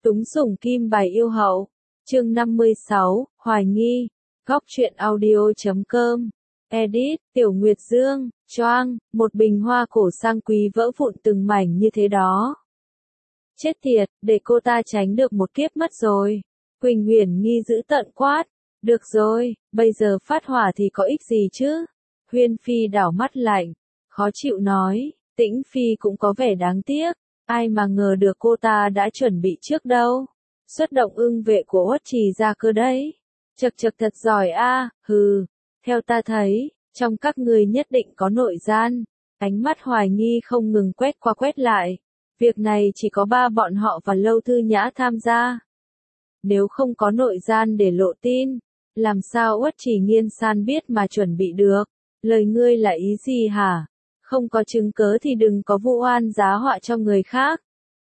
Túng sủng kim bài yêu hậu. Chương 56, Hoài nghi. Góc truyện audio.com. Edit, Tiểu Nguyệt Dương, choang, một bình hoa cổ sang quý vỡ vụn từng mảnh như thế đó. Chết tiệt, để cô ta tránh được một kiếp mất rồi. Quỳnh Huyền Nghi giữ tợn quát. Được rồi, bây giờ phát hỏa thì có ích gì chứ? Huyên Phi đảo mắt lạnh, khó chịu nói, Tĩnh Phi cũng có vẻ đáng tiếc, ai mà ngờ được cô ta đã chuẩn bị trước đâu. Xuất động ưng vệ của Uất Trì ra cơ đấy. Chậc chậc thật giỏi a, hừ, theo ta thấy, trong các người nhất định có nội gian. Ánh mắt hoài nghi không ngừng quét qua quét lại. Việc này chỉ có ba bọn họ và Lâu Thư Nhã tham gia. Nếu không có nội gian để lộ tin, làm sao Uất Trì Nghiên San biết mà chuẩn bị được? Lời ngươi là ý gì hả? Không có chứng cớ thì đừng có vu oan giá họa cho người khác.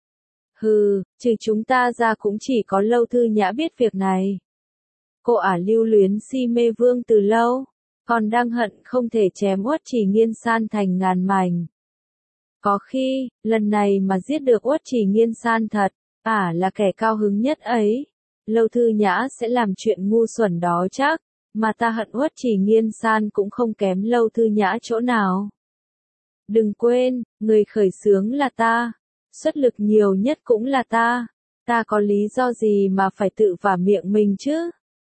Hừ, trừ chúng ta ra cũng chỉ có Lâu Thư Nhã biết việc này. Cô ả lưu luyến si mê vương từ lâu, còn đang hận không thể chém Uất Trì Nghiên San thành ngàn mảnh. Có khi, lần này mà giết được Uất Trì Nghiên San thật, ả là kẻ cao hứng nhất ấy. Lâu Thư Nhã sẽ làm chuyện ngu xuẩn đó chắc, mà ta hận Uất Trì Nghiên San cũng không kém Lâu Thư Nhã chỗ nào. Đừng quên, người khởi xướng là ta, xuất lực nhiều nhất cũng là ta có lý do gì mà phải tự vả miệng mình chứ?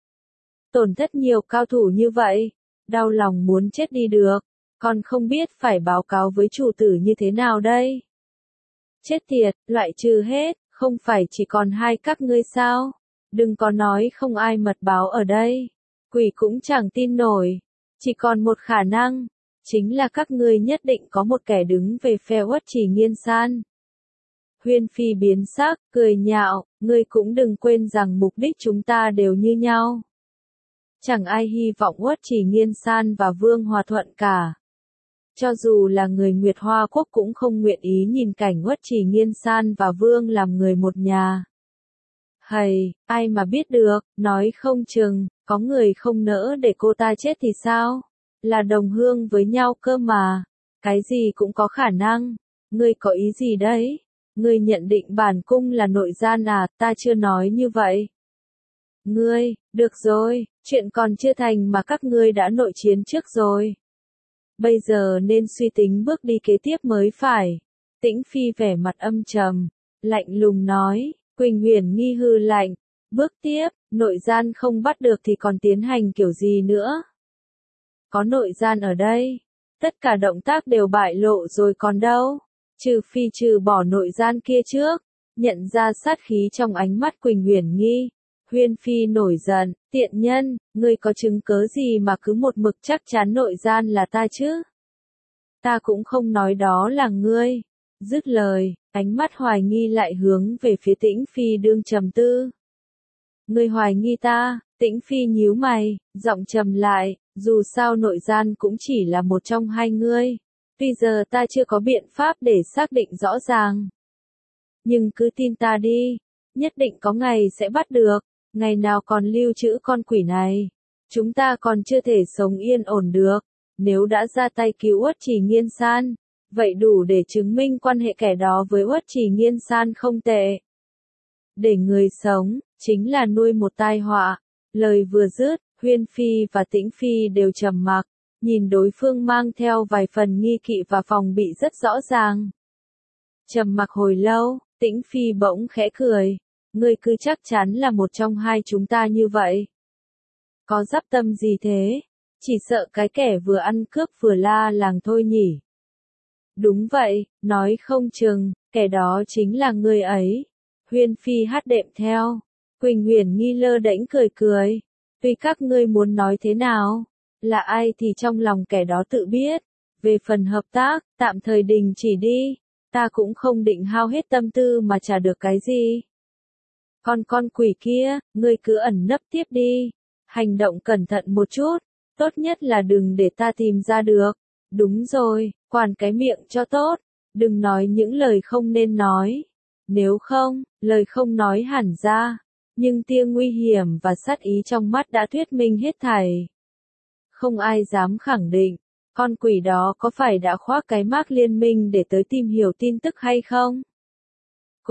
Tổn thất nhiều cao thủ như vậy, đau lòng muốn chết đi được, còn không biết phải báo cáo với chủ tử như thế nào đây? Chết tiệt, loại trừ hết, không phải chỉ còn hai các ngươi sao? Đừng có nói không ai mật báo ở đây. Quỷ cũng chẳng tin nổi. Chỉ còn một khả năng, chính là các ngươi nhất định có một kẻ đứng về phe Uất Trì Nghiên San. Huyên Phi biến sắc, cười nhạo, ngươi cũng đừng quên rằng mục đích chúng ta đều như nhau. Chẳng ai hy vọng Uất Trì Nghiên San và Vương hòa thuận cả. Cho dù là người Nguyệt Hoa Quốc cũng không nguyện ý nhìn cảnh Uất Trì Nghiên San và Vương làm người một nhà. Hầy, ai mà biết được, nói không chừng, có người không nỡ để cô ta chết thì sao? Là đồng hương với nhau cơ mà. Cái gì cũng có khả năng. Ngươi có ý gì đấy? Ngươi nhận định bản cung là nội gian à, ta chưa nói như vậy. Ngươi, được rồi, chuyện còn chưa thành mà các ngươi đã nội chiến trước rồi. Bây giờ nên suy tính bước đi kế tiếp mới phải. Tĩnh Phi vẻ mặt âm trầm, lạnh lùng nói. Quỳnh Huyền Nghi hư lạnh, bước tiếp, nội gian không bắt được thì còn tiến hành kiểu gì nữa? Có nội gian ở đây, tất cả động tác đều bại lộ rồi còn đâu, trừ bỏ nội gian kia trước. Nhận ra sát khí trong ánh mắt Quỳnh Huyền Nghi, Huyên Phi nổi giận, tiện nhân, ngươi có chứng cớ gì mà cứ một mực chắc chắn nội gian là ta chứ? Ta cũng không nói đó là ngươi. Dứt lời, ánh mắt hoài nghi lại hướng về phía Tĩnh Phi đương trầm tư. Ngươi hoài nghi ta? Tĩnh Phi nhíu mày, giọng trầm lại, dù sao nội gian cũng chỉ là một trong hai ngươi. Tuy giờ ta chưa có biện pháp để xác định rõ ràng. Nhưng cứ tin ta đi, nhất định có ngày sẽ bắt được, ngày nào còn lưu trữ con quỷ này. Chúng ta còn chưa thể sống yên ổn được, nếu đã ra tay cứu Uất Trì Nghiên San. Vậy đủ để chứng minh quan hệ kẻ đó với Uất Trì Nghiên San không tệ. Để người sống, chính là nuôi một tai họa. Lời vừa dứt, Huyên Phi và Tĩnh Phi đều trầm mặc, nhìn đối phương mang theo vài phần nghi kỵ và phòng bị rất rõ ràng. Trầm mặc hồi lâu, Tĩnh Phi bỗng khẽ cười. Ngươi cứ chắc chắn là một trong hai chúng ta như vậy. Có dắp tâm gì thế? Chỉ sợ cái kẻ vừa ăn cướp vừa la làng thôi nhỉ? Đúng vậy, nói không chừng, kẻ đó chính là ngươi ấy. Huyên Phi hát đệm theo. Quỳnh Huyền Nghi lơ đễnh cười cười. Tuy các ngươi muốn nói thế nào, là ai thì trong lòng kẻ đó tự biết. Về phần hợp tác, tạm thời đình chỉ đi. Ta cũng không định hao hết tâm tư mà trả được cái gì. Còn con quỷ kia, ngươi cứ ẩn nấp tiếp đi. Hành động cẩn thận một chút. Tốt nhất là đừng để ta tìm ra được. Đúng rồi, quản cái miệng cho tốt, đừng nói những lời không nên nói. Nếu không, lời không nói hẳn ra, nhưng tia nguy hiểm và sát ý trong mắt đã thuyết minh hết thảy. Không ai dám khẳng định, con quỷ đó có phải đã khoác cái mác liên minh để tới tìm hiểu tin tức hay không?